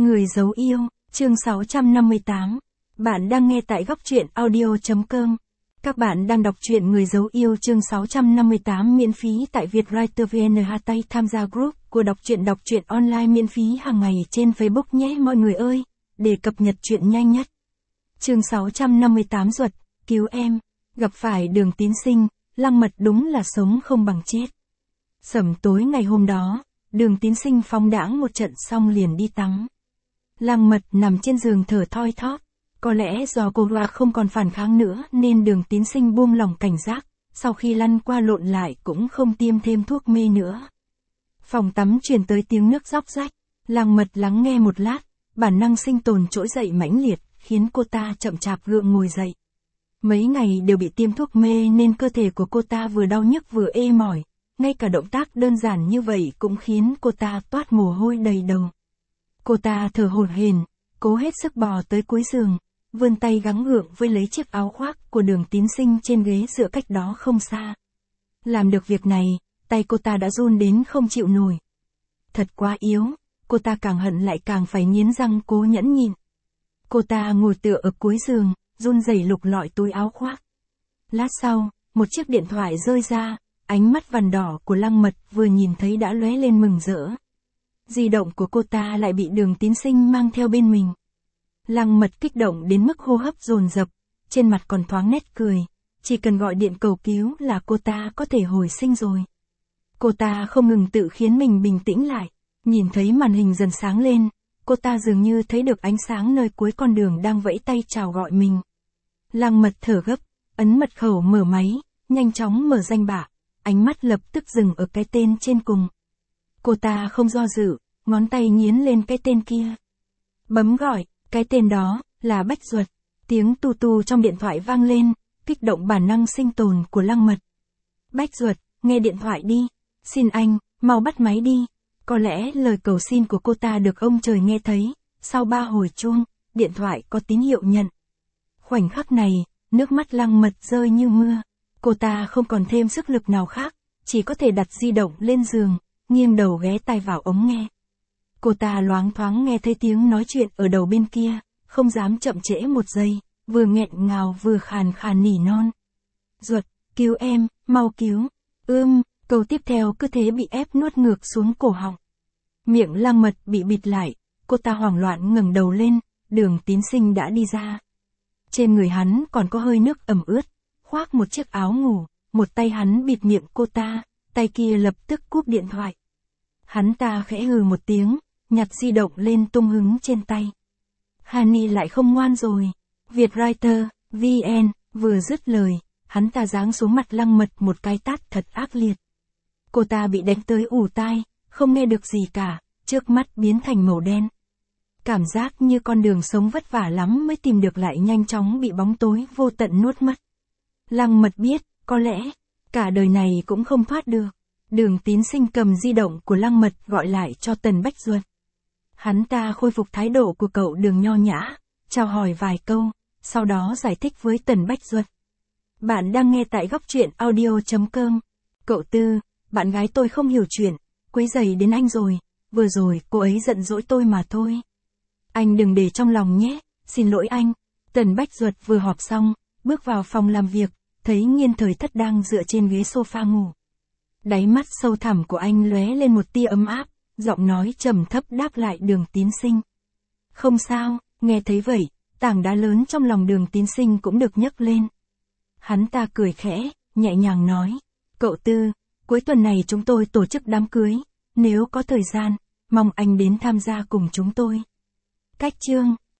Người giấu yêu, chương 658. Bạn đang nghe tại góc truyện audio.com. Các bạn đang đọc truyện Người giấu yêu chương 658 miễn phí tại Vietwriter VN. Tham gia group của đọc truyện online miễn phí hàng ngày trên Facebook nhé mọi người ơi, để cập nhật truyện nhanh nhất. Chương 658 Duật, cứu em. Gặp phải Đường Tín Sinh, Lăng Mật đúng là sống không bằng chết. Sẩm tối ngày hôm đó, Đường Tín Sinh phóng đãng một trận xong liền đi tắm. Lăng Mật nằm trên giường thở thoi thóp. Có lẽ do cô không còn phản kháng nữa nên Đường Tín Sinh buông lỏng cảnh giác, sau khi lăn qua lộn lại cũng không tiêm thêm thuốc mê nữa. Phòng tắm truyền tới tiếng nước róc rách. Lăng Mật lắng nghe một lát, bản năng sinh tồn trỗi dậy mãnh liệt, khiến cô ta chậm chạp gượng ngồi dậy. Mấy ngày đều bị tiêm thuốc mê nên cơ thể của cô ta vừa đau nhức vừa ê mỏi, ngay cả động tác đơn giản như vậy cũng khiến cô ta toát mồ hôi đầy đầu. Cô ta thở hổn hển, cố hết sức bò tới cuối giường, vươn tay gắng gượng với lấy chiếc áo khoác của Đường Tín Sinh trên ghế dựa cách đó không xa. Làm được việc này, tay cô ta đã run đến không chịu nổi. Thật quá yếu, cô ta càng hận lại càng phải nghiến răng cố nhẫn nhịn. Cô ta ngồi tựa ở cuối giường, run rẩy lục lọi túi áo khoác. Lát sau, một chiếc điện thoại rơi ra, ánh mắt vằn đỏ của Lăng Mật vừa nhìn thấy đã lóe lên mừng rỡ. Di động của cô ta lại bị Đường Tín Sinh mang theo bên mình. Lăng Mật kích động đến mức hô hấp dồn dập, trên mặt còn thoáng nét cười, chỉ cần gọi điện cầu cứu là cô ta có thể hồi sinh rồi. Cô ta không ngừng tự khiến mình bình tĩnh lại, nhìn thấy màn hình dần sáng lên, cô ta dường như thấy được ánh sáng nơi cuối con đường đang vẫy tay chào gọi mình. Lăng Mật thở gấp, ấn mật khẩu mở máy, nhanh chóng mở danh bạ, ánh mắt lập tức dừng ở cái tên trên cùng. Cô ta không do dự, ngón tay nghiến lên cái tên kia. Bấm gọi, cái tên đó là Bách Duật. Tiếng tu tu trong điện thoại vang lên, kích động bản năng sinh tồn của Lăng Mật. Bách Duật, nghe điện thoại đi. Xin anh, mau bắt máy đi. Có lẽ lời cầu xin của cô ta được ông trời nghe thấy, sau 3 hồi chuông, điện thoại có tín hiệu nhận. Khoảnh khắc này, nước mắt Lăng Mật rơi như mưa. Cô ta không còn thêm sức lực nào khác, chỉ có thể đặt di động lên giường, nghiêng đầu ghé tai vào ống nghe. Cô ta loáng thoáng nghe thấy tiếng nói chuyện ở đầu bên kia, không dám chậm trễ một giây, vừa nghẹn ngào vừa khàn khàn nỉ non. Duật, cứu em, mau cứu. Câu tiếp theo cứ thế bị ép nuốt ngược xuống cổ họng. Miệng Lăng Mật bị bịt lại, cô ta hoảng loạn ngẩng đầu lên, Đường Tín Sinh đã đi ra. Trên người hắn còn có hơi nước ẩm ướt, khoác một chiếc áo ngủ, một tay hắn bịt miệng cô ta, tay kia lập tức cúp điện thoại. Hắn ta khẽ hừ một tiếng, nhặt di động lên tung hứng trên tay. Hani lại không ngoan rồi. Vietwriter, VN, vừa dứt lời, hắn ta giáng xuống mặt Lăng Mật một cái tát thật ác liệt. Cô ta bị đánh tới ù tai, không nghe được gì cả, trước mắt biến thành màu đen. Cảm giác như con đường sống vất vả lắm mới tìm được lại nhanh chóng bị bóng tối vô tận nuốt mất. Lăng Mật biết, có lẽ, cả đời này cũng không thoát được. Đường Tín Sinh cầm di động của Lăng Mật gọi lại cho Tần Bách Duật. Hắn ta khôi phục thái độ của cậu Đường nho nhã, chào hỏi vài câu, sau đó giải thích với Tần Bách Duật. Bạn đang nghe tại góc truyện audio.com. Cậu Tư, bạn gái tôi không hiểu chuyện, quấy rầy đến anh rồi, vừa rồi cô ấy giận dỗi tôi mà thôi. Anh đừng để trong lòng nhé, xin lỗi anh. Tần Bách Duật vừa họp xong, bước vào phòng làm việc, thấy Nghiên Thời Thất đang dựa trên ghế sofa ngủ. Đáy mắt sâu thẳm của anh lóe lên một tia ấm áp, giọng nói trầm thấp đáp lại Đường Tín Sinh. Không sao, nghe thấy vậy, tảng đá lớn trong lòng Đường Tín Sinh cũng được nhấc lên. Hắn ta cười khẽ, nhẹ nhàng nói, cậu Tư, cuối tuần này chúng tôi tổ chức đám cưới, nếu có thời gian, mong anh đến tham gia cùng chúng tôi. Cách chương